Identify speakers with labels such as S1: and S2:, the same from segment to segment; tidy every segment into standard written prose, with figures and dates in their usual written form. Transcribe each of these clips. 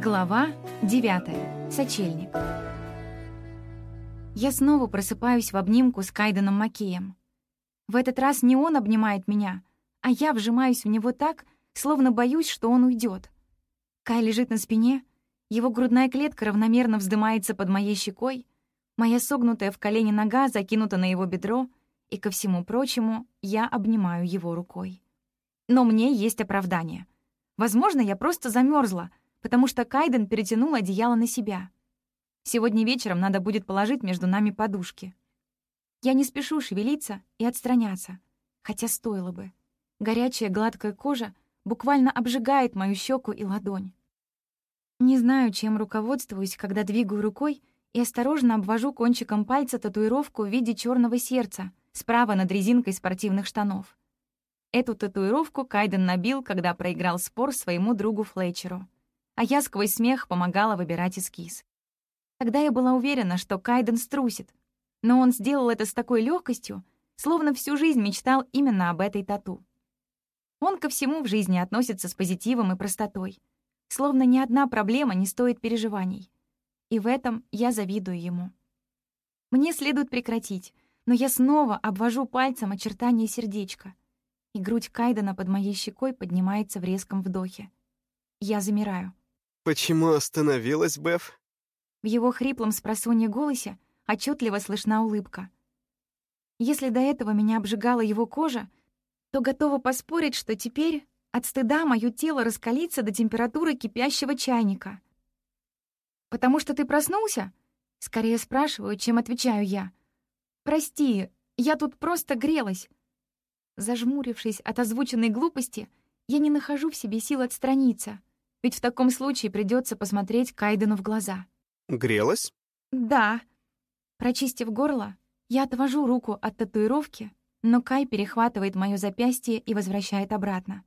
S1: Глава 9. Сочельник. Я снова просыпаюсь в обнимку с Кайденом Маккеем. В этот раз не он обнимает меня, а я вжимаюсь в него так, словно боюсь, что он уйдет. Кай лежит на спине, его грудная клетка равномерно вздымается под моей щекой, моя согнутая в колени нога закинута на его бедро, и, ко всему прочему, я обнимаю его рукой. Но мне есть оправдание. Возможно, я просто замерзла, потому что Кайден перетянул одеяло на себя. Сегодня вечером надо будет положить между нами подушки. Я не спешу шевелиться и отстраняться, хотя стоило бы. Горячая гладкая кожа буквально обжигает мою щеку и ладонь. Не знаю, чем руководствуюсь, когда двигаю рукой и осторожно обвожу кончиком пальца татуировку в виде черного сердца справа над резинкой спортивных штанов. Эту татуировку Кайден набил, когда проиграл спор своему другу Флетчеру, а я сквозь смех помогала выбирать эскиз. Тогда я была уверена, что Кайден струсит, но он сделал это с такой легкостью, словно всю жизнь мечтал именно об этой тату. Он ко всему в жизни относится с позитивом и простотой, словно ни одна проблема не стоит переживаний. И в этом я завидую ему. Мне следует прекратить, но я снова обвожу пальцем очертания сердечка, и грудь Кайдена под моей щекой поднимается в резком вдохе. Я замираю.
S2: «Почему остановилась, Беф?»
S1: В его хриплом спросонье голосе отчетливо слышна улыбка. Если до этого меня обжигала его кожа, то готова поспорить, что теперь от стыда моё тело раскалится до температуры кипящего чайника. «Потому что ты проснулся?» Скорее спрашиваю, чем отвечаю я. «Прости, я тут просто грелась». Зажмурившись от озвученной глупости, я не нахожу в себе сил отстраниться, ведь в таком случае придется посмотреть Кайдену в глаза.
S2: «Грелась?»
S1: «Да». Прочистив горло, я отвожу руку от татуировки, но Кай перехватывает моё запястье и возвращает обратно.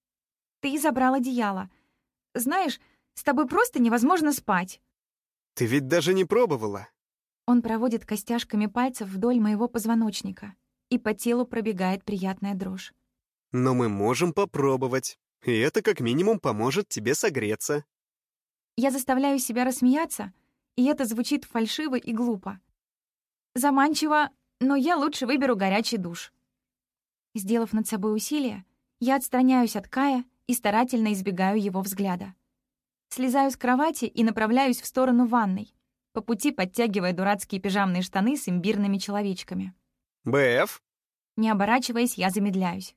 S1: «Ты забрал одеяло. Знаешь, с тобой просто невозможно спать».
S2: «Ты ведь даже не пробовала».
S1: Он проводит костяшками пальцев вдоль моего позвоночника, и по телу пробегает приятная дрожь.
S2: «Но мы можем попробовать, и это как минимум поможет тебе согреться».
S1: Я заставляю себя рассмеяться, и это звучит фальшиво и глупо. Заманчиво, но я лучше выберу горячий душ. Сделав над собой усилие, я отстраняюсь от Кая и старательно избегаю его взгляда. Слезаю с кровати и направляюсь в сторону ванной, по пути подтягивая дурацкие пижамные штаны с имбирными человечками.
S2: «Беф?»
S1: Не оборачиваясь, я замедляюсь.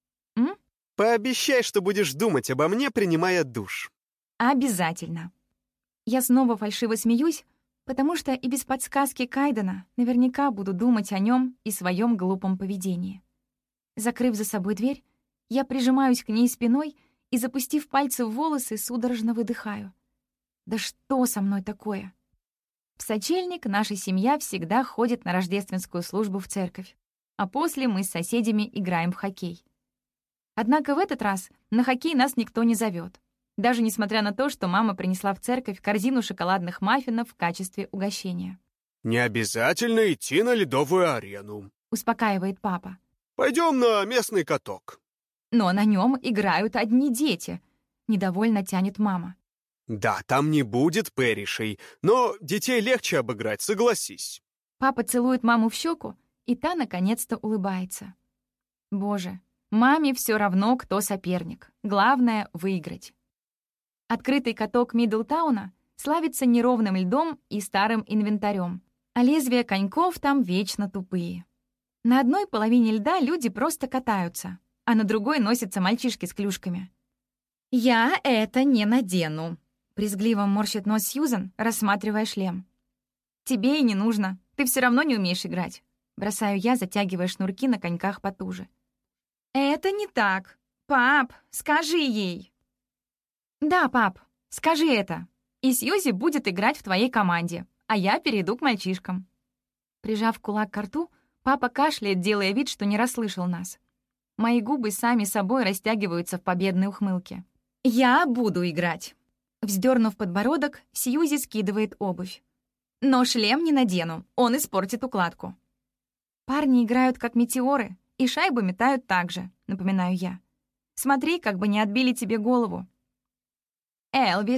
S2: «Пообещай, что будешь думать обо мне, принимая душ».
S1: Обязательно. Я снова фальшиво смеюсь, потому что и без подсказки Кайдена наверняка буду думать о нем и своем глупом поведении. Закрыв за собой дверь, я прижимаюсь к ней спиной и, запустив пальцы в волосы, судорожно выдыхаю. Да что со мной такое? В сочельник наша семья всегда ходит на рождественскую службу в церковь, а после мы с соседями играем в хоккей. Однако в этот раз на хоккей нас никто не зовет, даже несмотря на то, что мама принесла в церковь корзину шоколадных маффинов в качестве угощения.
S2: «Не обязательно идти на ледовую арену»,
S1: — успокаивает папа.
S2: «Пойдем на местный каток».
S1: «Но на нем играют одни дети», — недовольно тянет мама.
S2: «Да, там не будет пэришей, но детей легче обыграть, согласись».
S1: Папа целует маму в щеку, и та наконец-то улыбается. Боже, маме все равно, кто соперник. Главное — выиграть. Открытый каток Мидлтауна славится неровным льдом и старым инвентарем, а лезвия коньков там вечно тупые. На одной половине льда люди просто катаются, а на другой носятся мальчишки с клюшками. «Я это не надену», — брезгливо морщит нос Сьюзан, рассматривая шлем. «Тебе и не нужно, ты все равно не умеешь играть», — бросаю я, затягивая шнурки на коньках потуже. «Это не так. Пап, скажи ей». «Да, пап, скажи это. И Сьюзи будет играть в твоей команде, а я перейду к мальчишкам». Прижав кулак к рту, папа кашляет, делая вид, что не расслышал нас. Мои губы сами собой растягиваются в победной ухмылке. «Я буду играть». Вздернув подбородок, Сьюзи скидывает обувь. «Но шлем не надену, он испортит укладку». «Парни играют как метеоры, и шайбу метают так же», — напоминаю я. «Смотри, как бы не отбили тебе голову». «Элвис,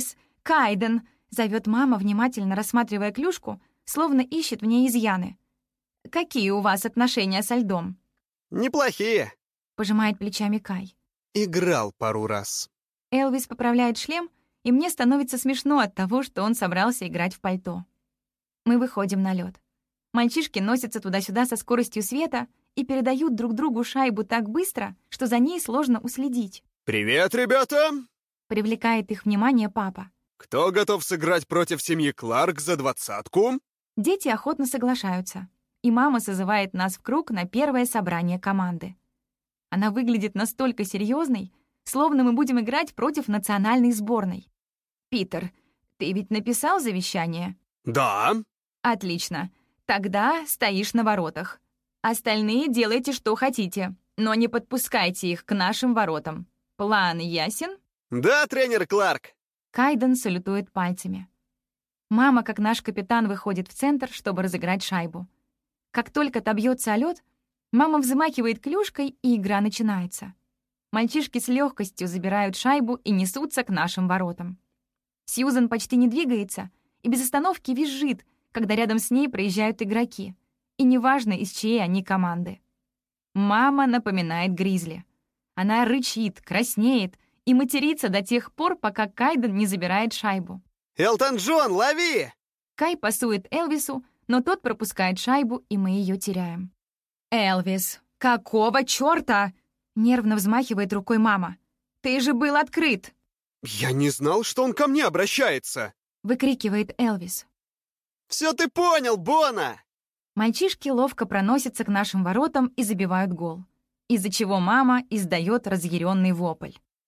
S1: «Кайден!» — зовет мама, внимательно рассматривая клюшку, словно ищет в ней изъяны. «Какие у вас отношения со льдом?»
S2: Неплохие.
S1: — пожимает плечами Кай.
S2: Играл пару раз.
S1: Элвис поправляет шлем, и мне становится смешно от того, что он собрался играть в пальто. Мы выходим на лед. Мальчишки носятся туда-сюда со скоростью света и передают друг другу шайбу так быстро, что за ней сложно уследить.
S2: «Привет, ребята!
S1: Привлекает их внимание папа.
S2: Кто готов сыграть против семьи Кларк за 20-ку?»
S1: Дети охотно соглашаются, и мама созывает нас в круг на первое собрание команды. Она выглядит настолько серьезной, словно мы будем играть против национальной сборной. «Питер, ты ведь написал завещание?»
S2: «Да».
S1: «Отлично. Тогда стоишь на воротах. Остальные делайте, что хотите, но не подпускайте их к нашим воротам. План ясен?»
S2: «Да, тренер Кларк».
S1: Кайден салютует пальцами. Мама, как наш капитан, выходит в центр, чтобы разыграть шайбу. Как только та бьется о лед, мама взмахивает клюшкой, и игра начинается. Мальчишки с легкостью забирают шайбу и несутся к нашим воротам. Сьюзан почти не двигается и без остановки визжит, когда рядом с ней проезжают игроки. И неважно, из чьей они команды. Мама напоминает Гризли. Она рычит, краснеет и матерится до тех пор, пока Кайден не забирает шайбу.
S2: «Элтон Джон, лови!»
S1: Кай пасует Элвису, но тот пропускает шайбу, и мы ее теряем. «Элвис, какого чёрта?» — нервно взмахивает рукой мама. «Ты же был открыт!»
S2: «Я не знал, что он ко мне обращается!»
S1: — выкрикивает Элвис.
S2: «Все ты понял, Бона!»
S1: Мальчишки ловко проносятся к нашим воротам и забивают гол, из-за чего мама издает разъяренный вопль.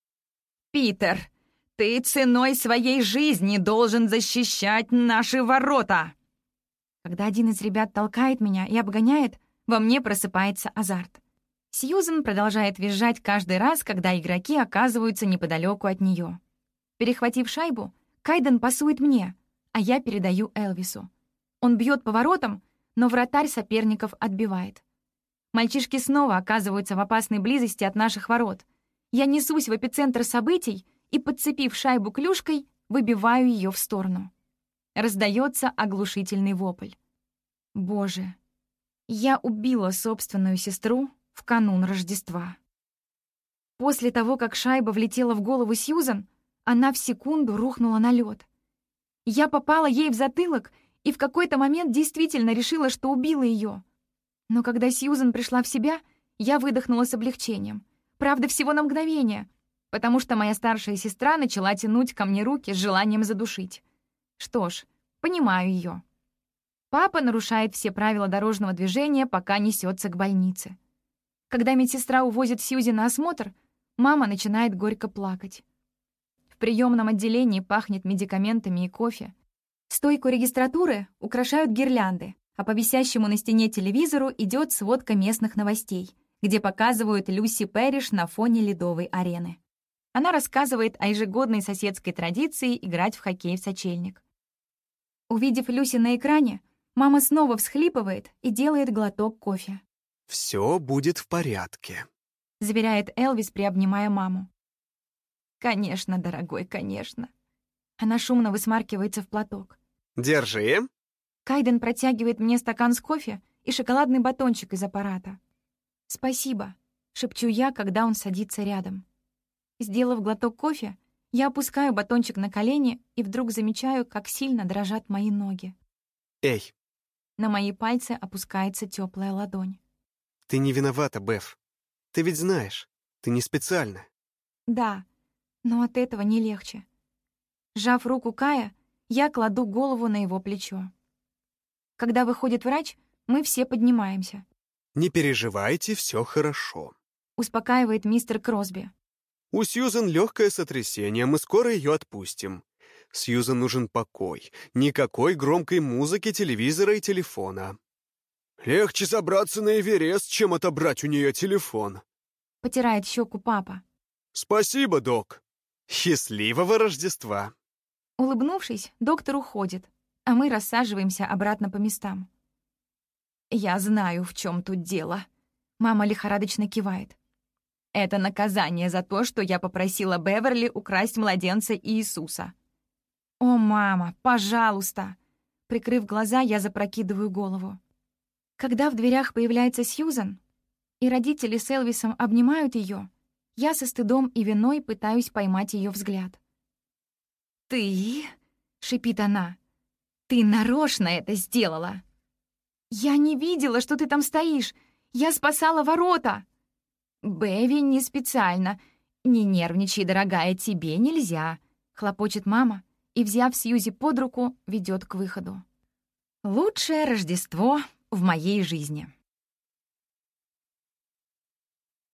S1: «Питер, ты ценой своей жизни должен защищать наши ворота!» Когда один из ребят толкает меня и обгоняет, во мне просыпается азарт. Сьюзен продолжает визжать каждый раз, когда игроки оказываются неподалеку от нее. Перехватив шайбу, Кайден пасует мне, а я передаю Элвису. Он бьет по воротам, но вратарь соперников отбивает. Мальчишки снова оказываются в опасной близости от наших ворот. Я несусь в эпицентр событий и, подцепив шайбу клюшкой, выбиваю ее в сторону. Раздается оглушительный вопль. Боже, я убила собственную сестру в канун Рождества. После того, как шайба влетела в голову Сьюзан, она в секунду рухнула на лед. Я попала ей в затылок и в какой-то момент действительно решила, что убила ее. Но когда Сьюзан пришла в себя, я выдохнула с облегчением. Правда, всего на мгновение, потому что моя старшая сестра начала тянуть ко мне руки с желанием задушить. Что ж, понимаю ее. Папа нарушает все правила дорожного движения, пока несется к больнице. Когда медсестра увозит Сьюзи на осмотр, мама начинает горько плакать. В приемном отделении пахнет медикаментами и кофе. Стойку регистратуры украшают гирлянды, а по висящему на стене телевизору идет сводка местных новостей, где показывают Люси Пэриш на фоне ледовой арены. Она рассказывает о ежегодной соседской традиции играть в хоккей в сочельник. Увидев Люси на экране, мама снова всхлипывает и делает глоток кофе.
S2: «Все будет в порядке»,
S1: — заверяет Элвис, приобнимая маму. «Конечно, дорогой, конечно». Она шумно высмаркивается в платок.
S2: «Держи».
S1: Кайден протягивает мне стакан с кофе и шоколадный батончик из аппарата. «Спасибо», — шепчу я, когда он садится рядом. Сделав глоток кофе, я опускаю батончик на колени и вдруг замечаю, как сильно дрожат мои ноги.
S2: «Эй».
S1: На мои пальцы опускается теплая ладонь.
S2: «Ты не виновата, Беф. Ты ведь знаешь, ты не специально».
S1: «Да, но от этого не легче». Сжав руку Кая, я кладу голову на его плечо. Когда выходит врач, мы все поднимаемся.
S2: «Не переживайте, все хорошо»,
S1: — успокаивает мистер Кросби.
S2: «У Сьюзен легкое сотрясение, мы скоро ее отпустим. Сьюзен нужен покой, никакой громкой музыки, телевизора и телефона. Легче забраться на Эверест, чем отобрать у нее телефон»,
S1: — потирает щеку папа.
S2: «Спасибо, док. Счастливого Рождества».
S1: Улыбнувшись, доктор уходит, а мы рассаживаемся обратно по местам. «Я знаю, в чем тут дело», — мама лихорадочно кивает. «Это наказание за то, что я попросила Беверли украсть младенца Иисуса». «О, мама, пожалуйста!» Прикрыв глаза, я запрокидываю голову. Когда в дверях появляется Сьюзан, и родители с Элвисом обнимают ее, я со стыдом и виной пытаюсь поймать ее взгляд. «Ты?» — шипит она. «Ты нарочно это сделала!» «Я не видела, что ты там стоишь! Я спасала ворота!» «Бэви не специально. Не нервничай, дорогая, тебе нельзя!» — хлопочет мама и, взяв Сьюзи под руку, ведет к выходу. Лучшее Рождество в моей жизни.